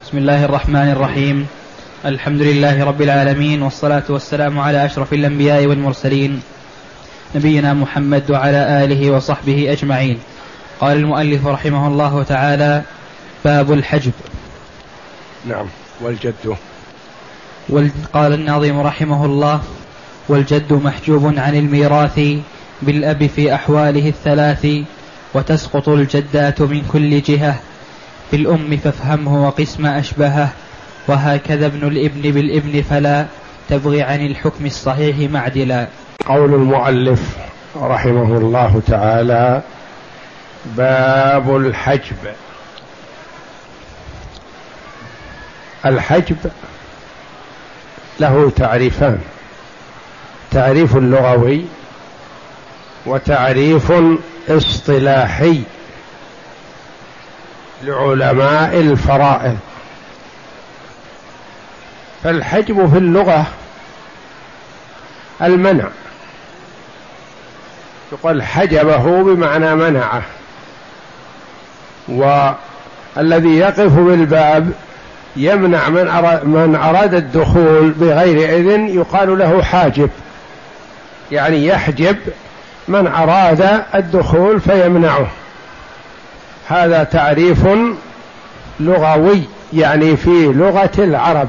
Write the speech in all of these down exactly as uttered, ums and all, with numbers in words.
بسم الله الرحمن الرحيم. الحمد لله رب العالمين، والصلاة والسلام على أشرف الأنبياء والمرسلين نبينا محمد وعلى آله وصحبه أجمعين. قال المؤلف رحمه الله تعالى: باب الحجب. نعم. والجد. قال الناظم رحمه الله: والجد محجوب عن الميراث بالأب في أحواله الثلاث، وتسقط الجدات من كل جهة، بالأم فافهمه وقسم أشبهه، وهكذا ابن الابن بالابن فلا تبغي عن الحكم الصحيح معدلا. قول المؤلف رحمه الله تعالى: باب الحجب. الحجب له تعريفان: تعريف لغوي وتعريف اصطلاحي لعلماء الفرائض. فالحجب في اللغة المنع، يقول حجبه بمعنى منعه، والذي يقف بالباب يمنع من أراد, من أراد الدخول بغير إذن يقال له حاجب، يعني يحجب من أراد الدخول فيمنعه. هذا تعريف لغوي يعني في لغة العرب.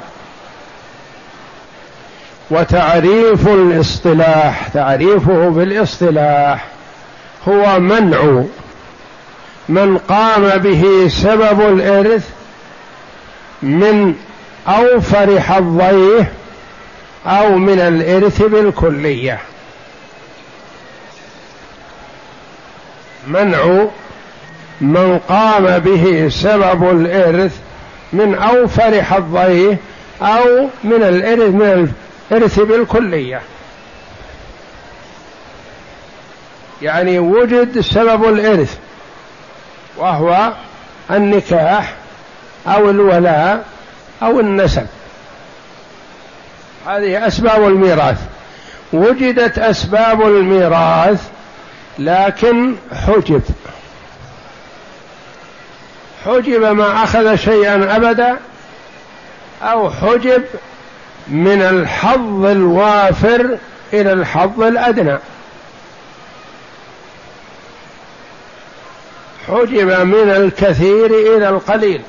وتعريف الاصطلاح، تعريفه بالاصطلاح هو منع من قام به سبب الإرث من أوفر حظيه أو من الإرث بالكلية. منع من قام به سبب الإرث من أوفر حظيه أو من الإرث من الإرث بالكلية، يعني وجد سبب الإرث وهو النكاح أو الولاء أو النسب، هذه أسباب الميراث. وجدت أسباب الميراث لكن حجب، حجب ما أخذ شيئا أبدا، أو حجب من الحظ الوافر إلى الحظ الأدنى، حجب من الكثير إلى القليل.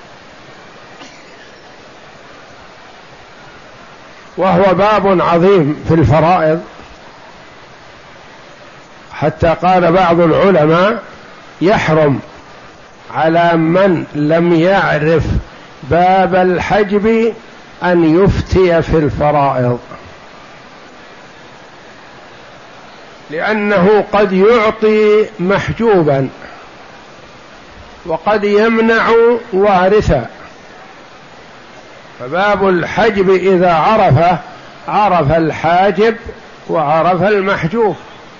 وهو باب عظيم في الفرائض، حتى قال بعض العلماء: يحرم على من لم يعرف باب الحجب أن يفتي في الفرائض، لأنه قد يعطي محجوبا وقد يمنع وارثا. فباب الحجب إذا عرفه عرف الحاجب وعرف المحجوب،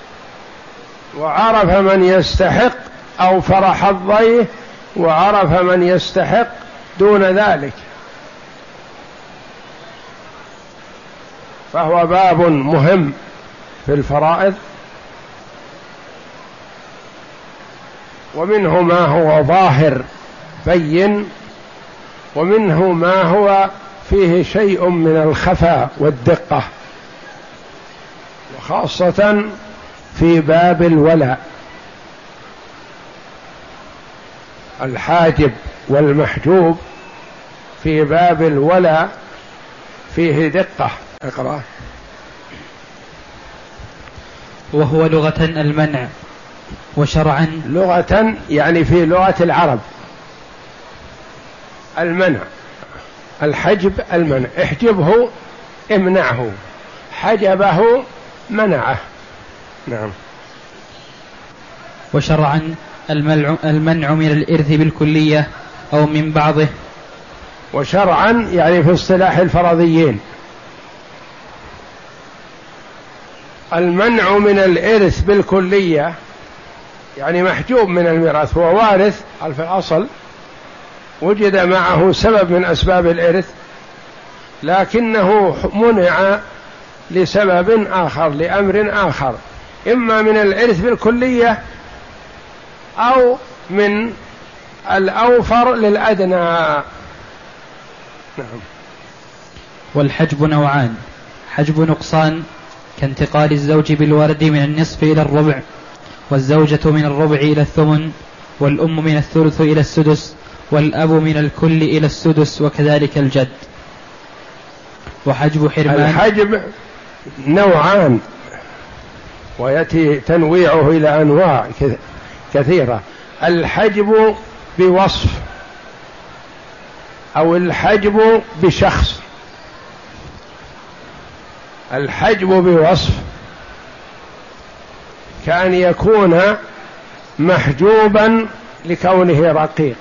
وعرف من يستحق أوفر حظيه وعرف من يستحق دون ذلك. فهو باب مهم في الفرائض، ومنه ما هو ظاهر بين، ومنه ما هو فيه شيء من الخفاء والدقة، وخاصة في باب الولاء. الحاجب والمحجوب في باب الولاء فيه دقة. اقرأ. وهو لغة المنع، وشرعا لغة يعني في لغة العرب المنع. الحجب المنع، احجبه امنعه، حجبه منعه. نعم. وشرعا المنع من الإرث بالكلية أو من بعضه. وشرعا يعني في اصطلاح الفرضيين المنع من الإرث بالكلية، يعني محجوب من الميراث، هو وارث في الأصل، وجد معه سبب من أسباب الإرث لكنه منع لسبب آخر، لأمر آخر، إما من الإرث بالكلية أو من الأوفر للأدنى. نعم. والحجب نوعان: حجب نقصان كانتقال الزوج بالورد من النصف إلى الربع، والزوجة من الربع إلى الثمن، والأم من الثلث إلى السدس، والأب من الكل إلى السدس، وكذلك الجد. وحجب حرمان. الحجب نوعان، ويأتي تنويعه إلى أنواع كثيرة: الحجب بوصف، أو الحجب بشخص. الحجب بوصف كأن يكون محجوبا لكونه رقيق،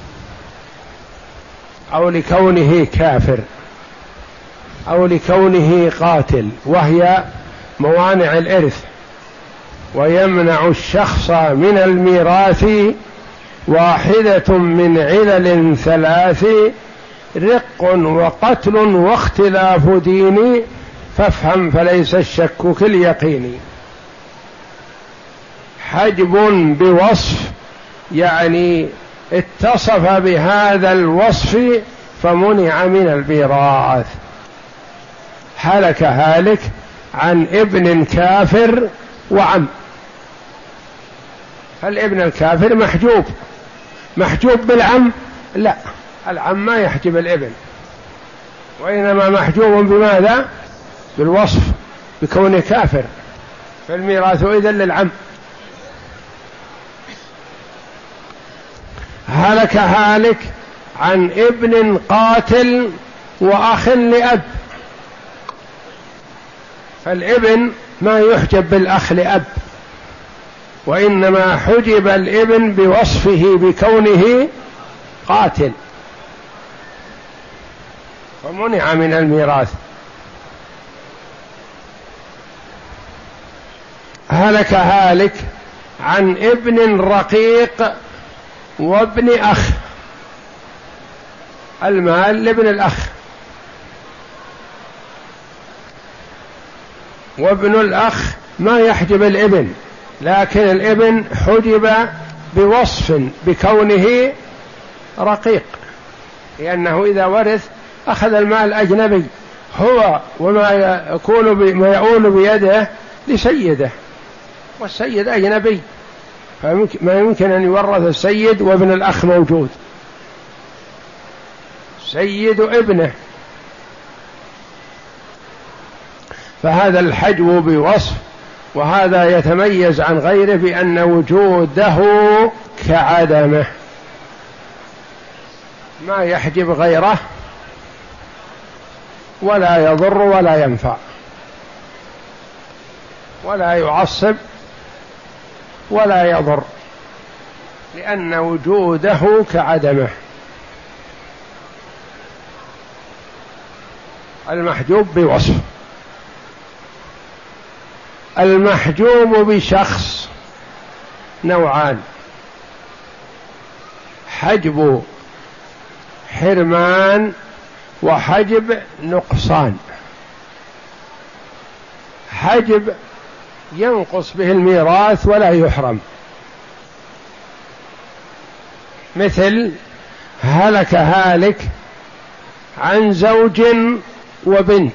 أو لكونه كافر، أو لكونه قاتل، وهي موانع الإرث، ويمنع الشخص من الميراث واحدة من علل ثلاث: رق وقتل واختلاف دين، فافهم فليس الشك كاليقين. حجب بوصف يعني اتصف بهذا الوصف فمنع من الميراث. هلك هالك عن ابن كافر وعم، فالابن الكافر محجوب. محجوب بالعم؟ لا، العم ما يحجب الابن، وإنما محجوب بماذا؟ بالوصف، بكونه كافر، فالميراث إذن للعم. هلك هالك عن ابن قاتل وأخ لأب، فالابن ما يحجب بالأخ لأب، وإنما حجب الابن بوصفه بكونه قاتل فمنع من الميراث. هلك هالك عن ابن رقيق وابن أخ، المال لابن الأخ، وابن الأخ ما يحجب الابن، لكن الابن حجب بوصف بكونه رقيق، لأنه إذا ورث أخذ المال أجنبي هو، وما يكون ما يؤول بيده لسيده، والسيد أجنبي، فما يمكن أن يورث السيد وابن الأخ موجود، سيد ابنه. فهذا الحجب بوصف، وهذا يتميز عن غيره بأن وجوده كعدمه، ما يحجب غيره ولا يضر ولا ينفع ولا يعصب ولا يضر، لأن وجوده كعدمه. المحجوب بوصف. المحجوب بشخص نوعان: حجب حرمان وحجب نقصان. حجب ينقص به الميراث ولا يحرم، مثل هلك هالك عن زوج وبنت.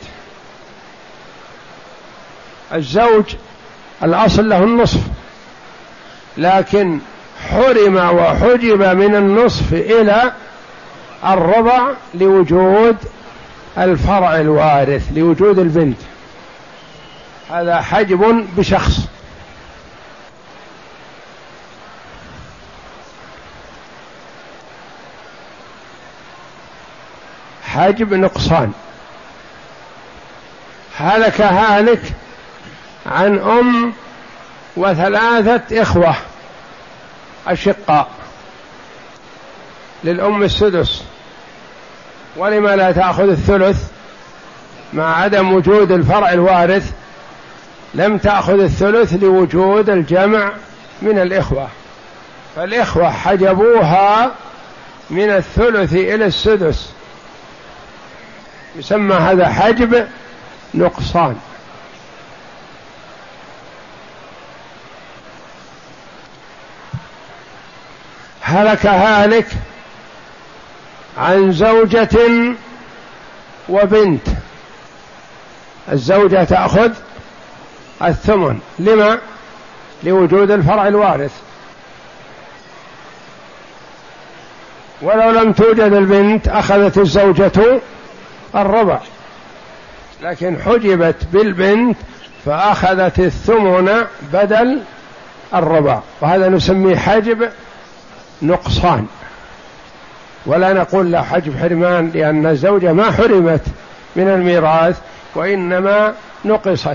الزوج الأصل له النصف، لكن حرم وحجب من النصف إلى الربع لوجود الفرع الوارث، لوجود البنت. هذا حجب بشخص. حجب نقصان: هلك هالك عن أم وثلاثة إخوة أشقاء، للأم السدس، ولما لا تأخذ الثلث؟ مع عدم وجود الفرع الوارث لم تأخذ الثلث لوجود الجمع من الإخوة، فالإخوة حجبوها من الثلث إلى السدس، يسمى هذا حجب نقصان. هلك هالك عن زوجة وبنت، الزوجة تأخذ الثمن. لما؟ لوجود الفرع الوارث. ولو لم توجد البنت أخذت الزوجة الربع، لكن حجبت بالبنت فأخذت الثمن بدل الربع، وهذا نسميه حجب نقصان، ولا نقول لا حجب حرمان، لأن الزوجة ما حرمت من الميراث وإنما نقصت.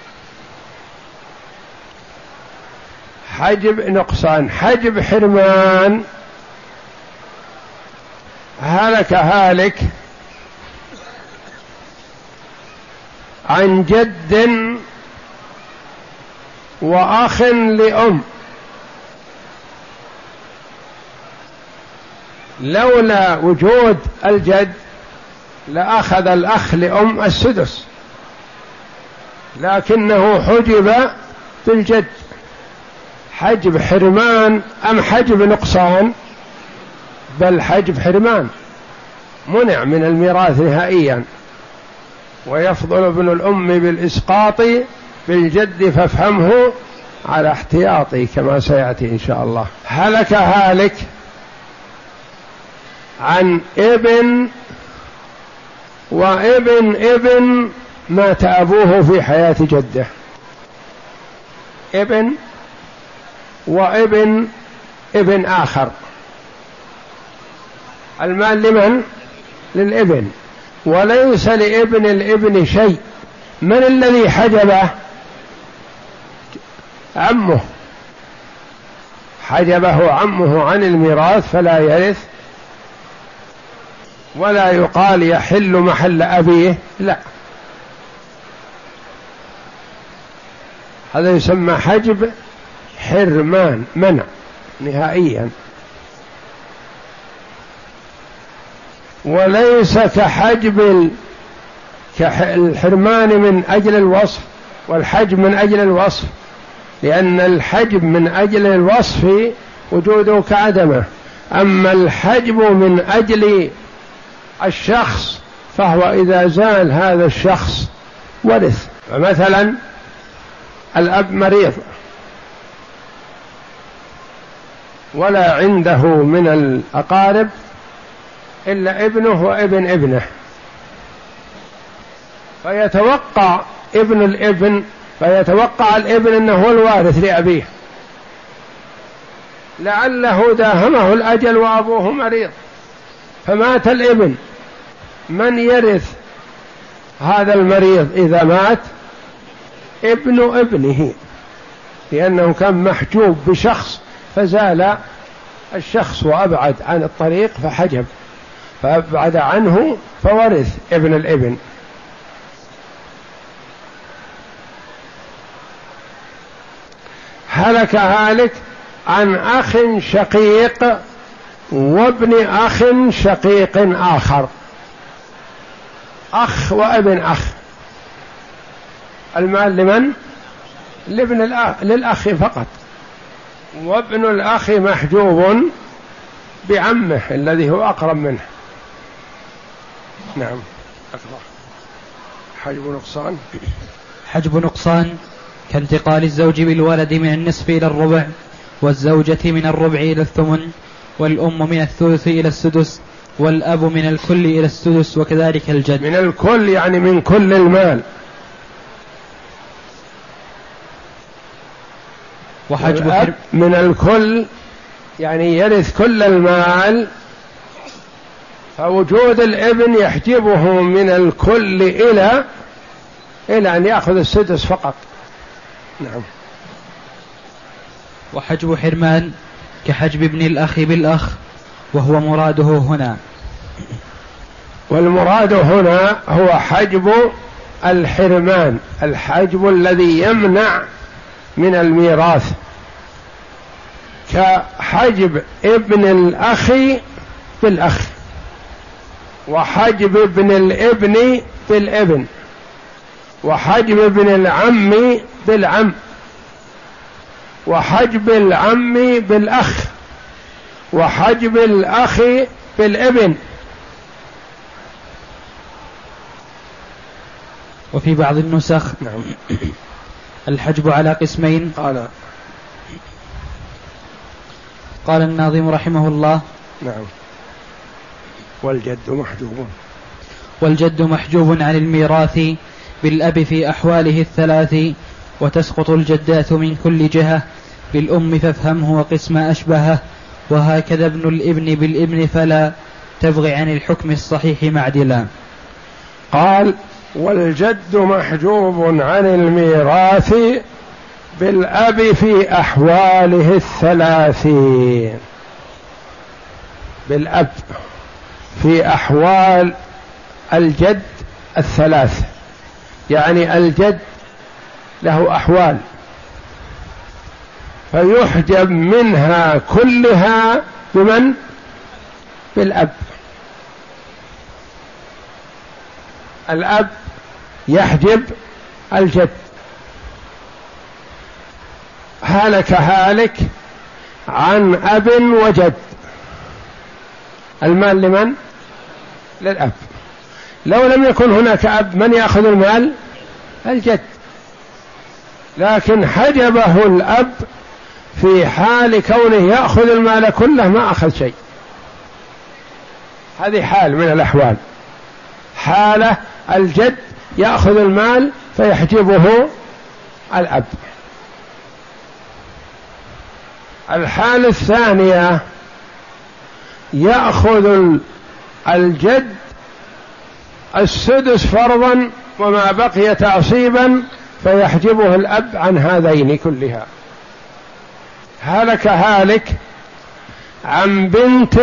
حجب نقصان. حجب حرمان: هلك هالك عن جد وأخ لأم، لولا وجود الجد لأخذ الأخ لأم السدس، لكنه حجب بالجد. حجب حرمان أم حجب نقصان؟ بل حجب حرمان، منع من الميراث نهائيا. ويفضل ابن الأم بالإسقاط بالجد فافهمه على احتياطي، كما سيأتي إن شاء الله. هلك هالك عن ابن وابن ابن مات أبوه في حياة جده. ابن وابن ابن آخر، المال لمن؟ للابن، وليس لابن الابن شيء. من الذي حجبه؟ عمه، حجبه عمه عن الميراث فلا يرث، ولا يقال يحل محل أبيه، لا، هذا يسمى حجب حرمان، منع نهائيا. وليس كحجب الحرمان من أجل الوصف، والحجب من أجل الوصف، لأن الحجب من أجل الوصف وجوده كعدمه، أما الحجب من أجل الشخص فهو إذا زال هذا الشخص ورث. فمثلا الأب مريض ولا عنده من الأقارب إلا ابنه وابن ابنه، فيتوقع ابن الابن فيتوقع الابن أنه هو الوارث لأبيه، لعله داهمه الأجل وأبوه مريض فمات الابن. من يرث هذا المريض إذا مات؟ ابن ابنه، لأنه كان محجوب بشخص فزال الشخص وأبعد عن الطريق فحجب، فأبعد عنه فورث ابن الابن. هلك هالك عن أخ شقيق وابن أخ شقيق آخر، أخ وابن أخ، المال لمن؟ لابن الأخ، للأخ فقط، وابن الأخ محجوب بعمه الذي هو أقرب منه. نعم. حجب نقصان. حجب نقصان كانتقال الزوج بالولد من النصف إلى الربع، والزوجة من الربع إلى الثمن، والأم من الثلث إلى السدس، والأب من الكل إلى السدس، وكذلك الجد. من الكل يعني من كل المال. وحجب حرب من الكل يعني يرث كل المال، فوجود الابن يحجبه من الكل إلى إلى أن يأخذ السدس فقط. نعم. وحجب حرمان كحجب ابن الأخ بالأخ، وهو مراده هنا. والمراد هنا هو حجب الحرمان، الحجب الذي يمنع من الميراث، كحجب ابن الأخ بالأخ، وحجب ابن الابن بالابن، وحجب ابن العم بالعم، وحجب العم بالأخ، وحجب الأخ بالابن. وفي بعض النسخ نعم الحجب على قسمين. قال قال الناظم رحمه الله: نعم والجد محجوب والجد محجوب عن الميراث بالأب في أحواله الثلاث، وتسقط الجدات من كل جهة بالأم فافهمه وقسم أشبهه، وهكذا ابن الابن بالابن فلا تبغي عن الحكم الصحيح معدلا. قال: والجد محجوب عن الميراث بالأب في أحواله الثلاث. بالأب في أحوال الجد الثلاث، يعني الجد له أحوال فيحجب منها كلها بمن؟ بالأب. الأب يحجب الجد، هلك هالك عن أب وجد، المال لمن؟ للأب. لو لم يكن هناك أب من يأخذ المال؟ الجد. لكن حجبه الأب في حال كونه يأخذ المال كله ما أخذ شيء. هذه حال من الأحوال، حالة الجد يأخذ المال فيحجبه الأب. الحالة الثانية يأخذ الجد السدس فرضا وما بقي تعصيبا فيحجبه الأب عن هذين كلها. هلك هالك عن بنت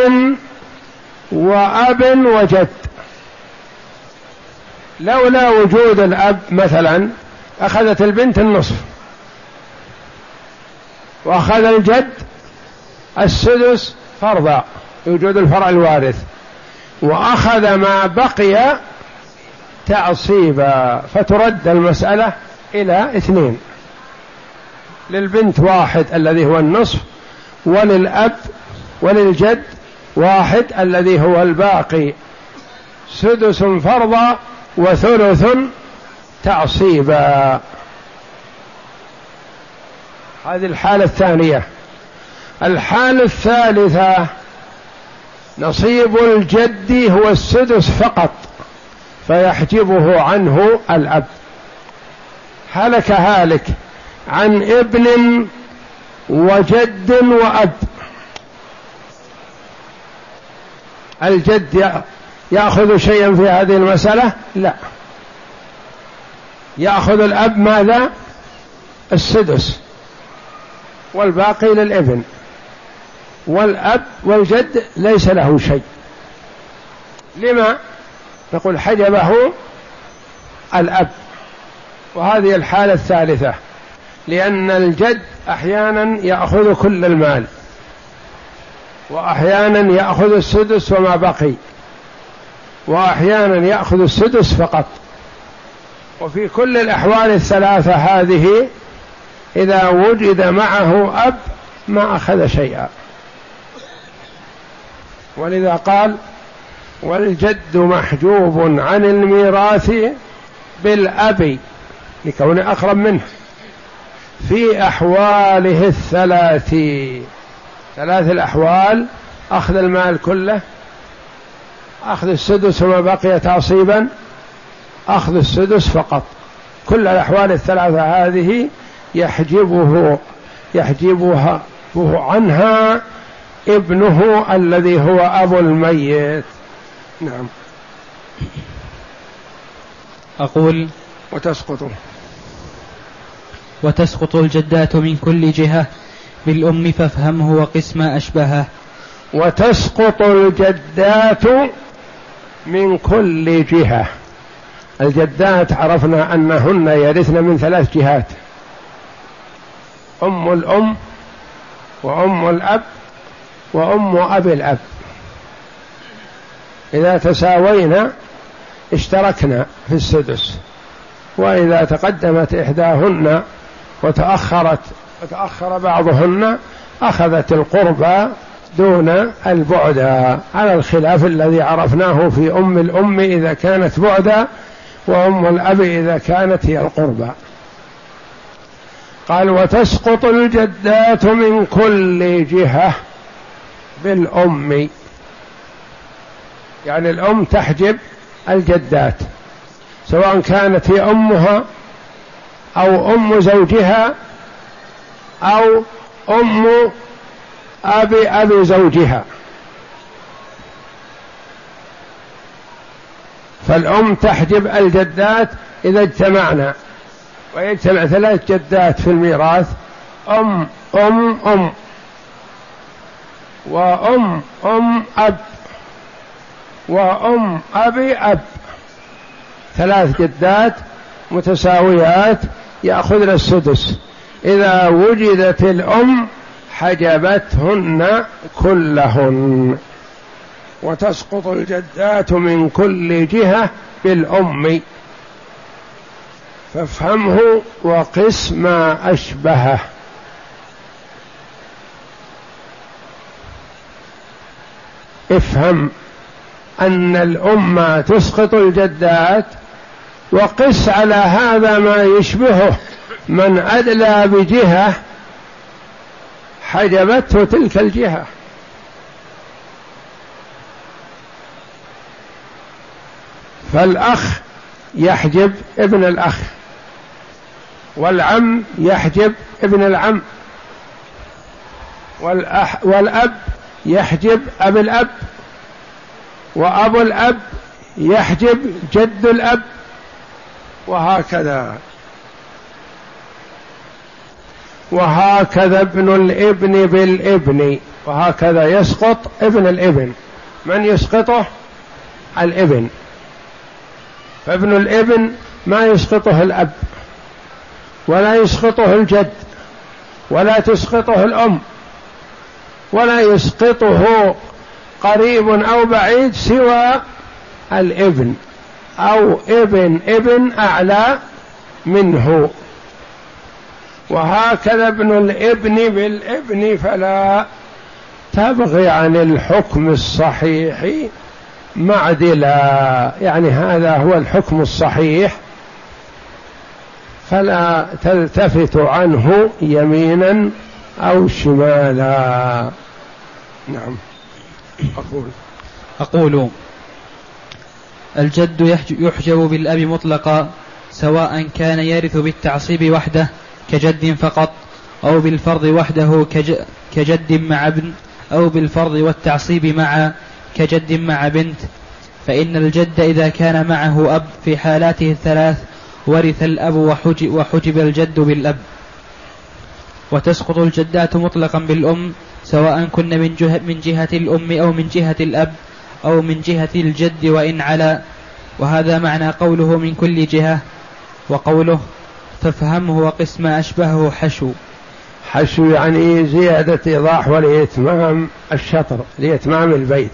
وأب وجد، لولا وجود الأب مثلا أخذت البنت النصف وأخذ الجد السدس فرضا يوجد الفرع الوارث، وأخذ ما بقي تعصيبا، فترد المسألة إلى اثنين: للبنت واحد الذي هو النصف، وللأب وللجد واحد الذي هو الباقي، سدس فرضا وثلث تعصيبا. هذه الحالة الثانية. الحالة الثالثة نصيب الجد هو السدس فقط فيحجبه عنه الأب. هلك هالك عن ابن وجد وأب، الجد يأخذ شيئا في هذه المسألة؟ لا، يأخذ الأب ماذا؟ السدس، والباقي للابن، والأب والجد ليس له شيء. لما؟ نقول حجبه الأب. وهذه الحالة الثالثة، لأن الجد أحيانا يأخذ كل المال وأحيانا يأخذ السدس وما بقي وأحيانا يأخذ السدس فقط. وفي كل الأحوال الثلاثة هذه إذا وجد معه أب ما أخذ شيئا. ولذا قال: والجد محجوب عن الميراث بالأب لكونه أقرب منه في أحواله الثلاث. ثلاث الأحوال: أخذ المال كله، أخذ السدس وما بقي تعصيبا، أخذ السدس فقط. كل الأحوال الثلاثة هذه يحجبه يحجبها عنها ابنه الذي هو أبو الميت. نعم. أقول: وتسقط وتسقط الجدات من كل جهة بالأم فافهمه وقسم أشبهه. وتسقط الجدات من كل جهة. الجدات عرفنا أنهن يرثن من ثلاث جهات: أم الأم وأم الأب وأم أب الأب. إذا تساوينا اشتركنا في السدس، وإذا تقدمت إحداهن وتأخرت وتأخر بعضهن أخذت القربى دون البعد، على الخلاف الذي عرفناه في أم الأم إذا كانت بعدا وأم الأب إذا كانت هي القربى. قال وتسقط الجدات من كل جهة بالأم، يعني الأم تحجب الجدات سواء كانت هي أمها أو أم زوجها أو أم أبي أبي زوجها. فالأم تحجب الجدات إذا اجتمعنا، ويجتمع ثلاث جدات في الميراث، أم أم أم وأم أم أب وأم أبي أب، ثلاث جدات متساويات يأخذن السدس. إذا وجدت الأم حجبتهن كلهن. وتسقط الجدات من كل جهة بالأم، فافهمه وقس ما أشبهه. افهم أن الأم تسقط الجدات، وقس على هذا ما يشبهه، من أدلى بجهة حجبته تلك الجهة. فالأخ يحجب ابن الأخ، والعم يحجب ابن العم، والأح والأب يحجب أبي الأب، وأبو الأب يحجب جد الأب، وهكذا. وهكذا ابن الابن بالابن، وهكذا يسقط ابن الابن. من يسقطه؟ الابن. فابن الابن ما يسقطه الأب، ولا يسقطه الجد، ولا تسقطه الأم، ولا يسقطه قريب أو بعيد سوى الابن أو ابن ابن أعلى منه. وهكذا ابن الابن بالابن، فلا تبغي عن الحكم الصحيح معدلا، يعني هذا هو الحكم الصحيح، فلا تلتفت عنه يمينا أو شمالا. نعم. أقول أقول الجد يحجب بالأب مطلقا، سواء كان يرث بالتعصيب وحده كجد فقط، أو بالفرض وحده كجد مع ابن، أو بالفرض والتعصيب معا كجد مع بنت. فإن الجد إذا كان معه أب في حالاته الثلاث ورث الأب وحجب, وحجب الجد بالأب. وتسقط الجدات مطلقا بالأم، سواء كن من جهة, من جهة الأم أو من جهة الأب أو من جهة الجد وإن علا. وهذا معنى قوله من كل جهة، وقوله فافهمه وقس ما أشبهه حشو. حشو يعني زيادة إيضاح ولإتمام الشطر، لإتمام البيت.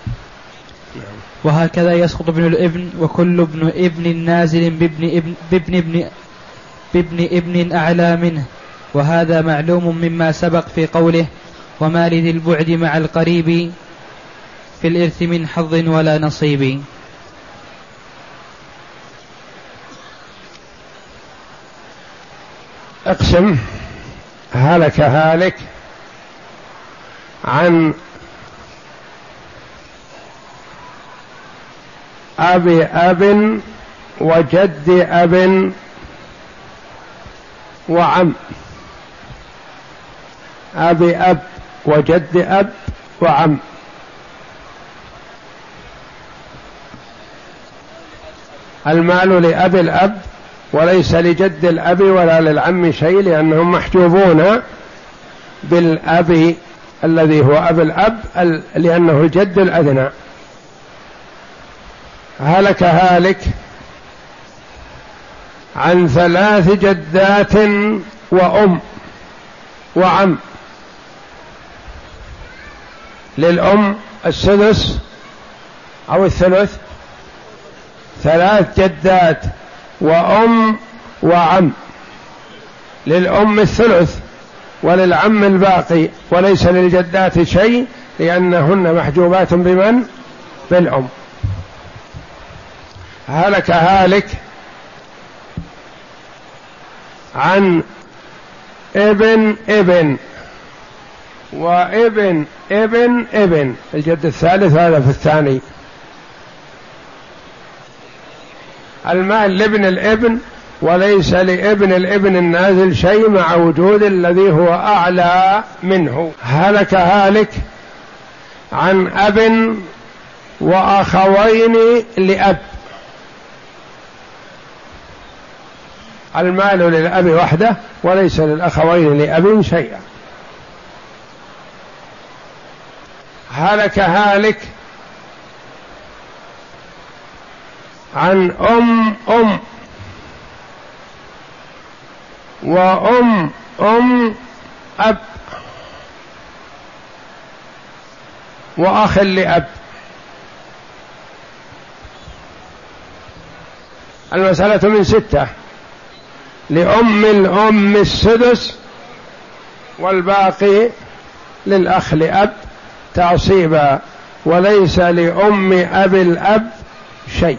وهكذا يسقط ابن الابن، وكل ابن ابن نازل بابن ابن, بابن, ابن, بابن ابن أعلى منه. وهذا معلوم مما سبق في قوله وما لذي البعد مع القريب في الإرث من حظ ولا نصيب. اقسم هلك هالك عن أبي أب وجد أب وعم. أبي أب وجد أب وعم. المال لأبي الأب وليس لجد الأب ولا للعم شيء، لأنهم محجوبون بالأب الذي هو أب الأب لأنه الجد الأدنى. هلك هالك عن ثلاث جدات وأم وعم. للأم السدس أو الثلث، ثلاث جدات وأم وعم. للأم الثلث وللعم الباقي، وليس للجدات شيء لأنهن محجوبات بمن؟ بالأم. هلك هالك عن ابن ابن وابن ابن ابن، الجد الثالث هذا في الثاني. المال لابن الابن وليس لابن الابن النازل شيء مع وجود الذي هو أعلى منه. هلك هالك عن أب وأخوين لأب، المال للأب وحده وليس للأخوين لأب شيئا. هلك هالك عن أم أم وأم أم أب وأخ لأب. المسألة من ستة: لأم الأم السدس والباقي للأخ لأب تعصيبا، وليس لأم أب الأب شيء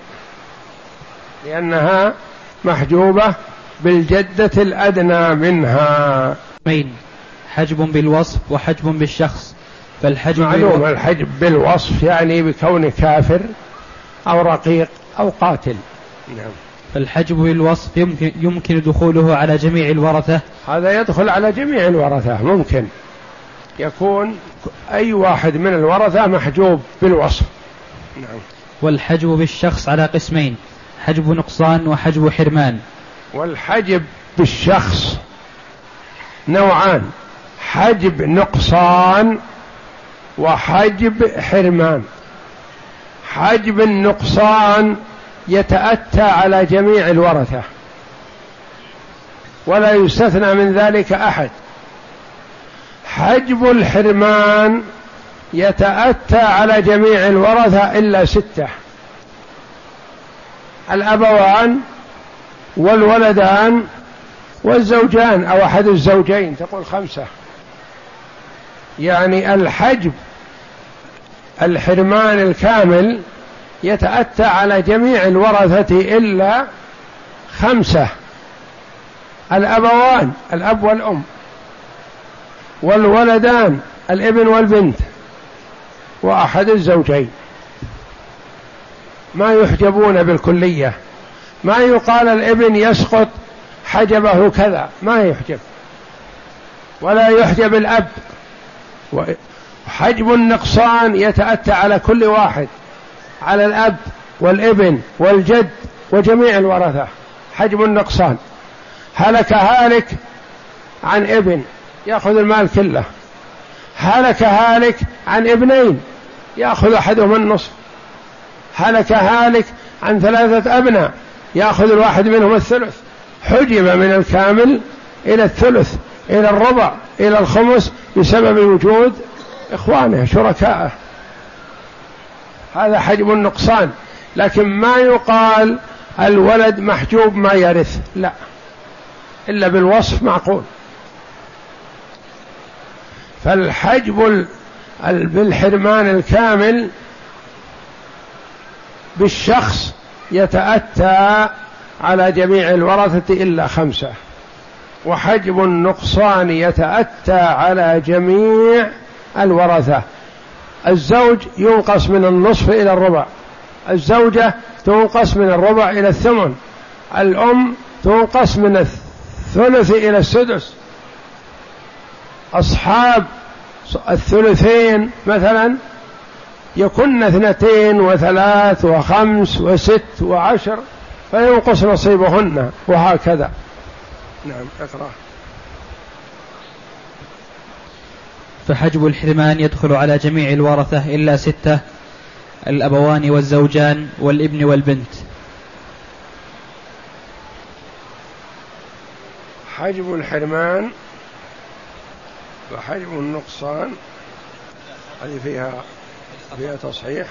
لأنها محجوبة بالجدة الأدنى منها. حجب بالوصف وحجب بالشخص. فالحجب معلوم الحجب بالوصف يعني بكون كافر أو رقيق أو قاتل. نعم. فالحجب بالوصف يمكن, يمكن دخوله على جميع الورثة. هذا يدخل على جميع الورثة، ممكن يكون أي واحد من الورثة محجوب بالوصف. نعم. والحجب بالشخص على قسمين: حجب نقصان وحجب حرمان. والحجب بالشخص نوعان: حجب نقصان وحجب حرمان. حجب النقصان يتأتى على جميع الورثة ولا يستثنى من ذلك أحد. حجب الحرمان يتأتى على جميع الورثة إلا ستة: الأبوان والولدان والزوجان أو أحد الزوجين، تقول خمسة. يعني الحجب الحرمان الكامل يتأتى على جميع الورثة إلا خمسة: الأبوان الأب والأم، والولدان الابن والبنت، وأحد الزوجين. ما يحجبون بالكلية، ما يقال الابن يسقط حجبه كذا، ما يحجب، ولا يحجب الأب. حجب النقصان يتأتى على كل واحد، على الأب والابن والجد وجميع الورثة. حجب النقصان: هلك هالك عن ابن يأخذ المال كله، هلك هالك عن ابنين يأخذ أحدهما النصف، هلك هالك عن ثلاثة أبناء يأخذ الواحد منهم الثلث. حجب من الكامل إلى الثلث، إلى الربع، إلى الخمس بسبب وجود إخوانه شركائه. هذا حجب النقصان. لكن ما يقال الولد محجوب ما يرث، لا، إلا بالوصف معقول. فالحجب بالحرمان الكامل بالشخص يتأتى على جميع الورثة إلا خمسة، وحجب النقصان يتأتى على جميع الورثة. الزوج ينقص من النصف إلى الربع، الزوجة تنقص من الربع إلى الثمن، الأم تنقص من الثلث إلى السدس، أصحاب الثلثين مثلا يكن اثنتين وثلاث وخمس وست وعشر فينقص نصيبهن، وهكذا. نعم، اقرأ. فحجب الحرمان يدخل على جميع الورثة إلا ستة: الأبوان والزوجان والابن والبنت. حجب الحرمان وحجب النقصان هذه فيها فيها تصحيح.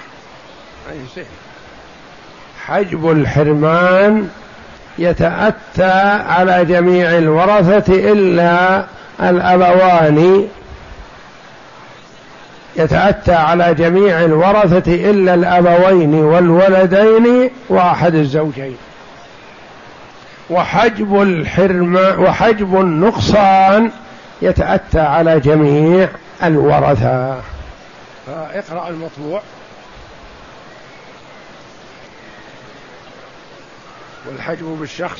حجب الحرمان يتأتى على جميع الورثة إلا الأبوان يتأتى على جميع الورثة إلا الأبوين والولدين وأحد الزوجين. وحجب الحرمان وحجب النقصان يتأتى على جميع الورثة. فاقرأ المطبوع. والحجب بالشخص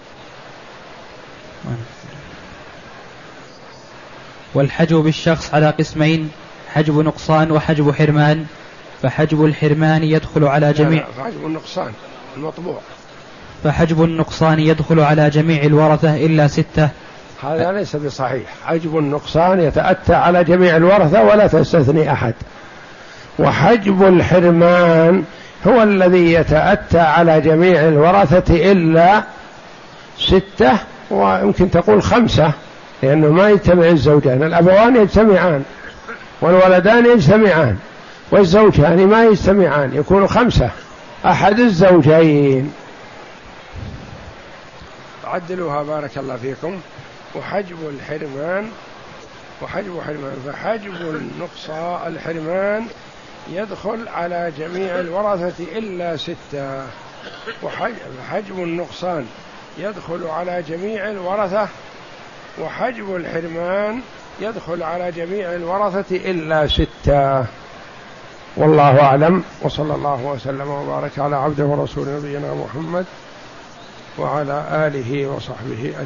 والحجب بالشخص على قسمين: حجب نقصان وحجب حرمان. فحجب الحرمان يدخل على جميع حجب النقصان المطبوع فحجب النقصان يدخل على جميع الورثة إلا ستة. هذا ليس بصحيح. حجب النقصان يتأتى على جميع الورثة ولا تستثني أحد. وحجب الحرمان هو الذي يتأتى على جميع الورثة إلا ستة، ويمكن تقول خمسة، لأنه ما يجتمع الزوجان. الأبوان يجتمعان والولدان يجتمعان والزوجان ما يجتمعان، يكون خمسة، أحد الزوجين. عدلوها بارك الله فيكم. وحجب الحرمان وحجب حرمان فحجب النقصان الحرمان يدخل على جميع الورثة إلا ستة. وحجب النقصان يدخل على جميع الورثة، وحجب الحرمان يدخل على جميع الورثة إلا ستة. والله أعلم، وصلى الله وسلم وبارك على عبده ورسوله نبينا محمد وعلى آله وصحبه أجمعين.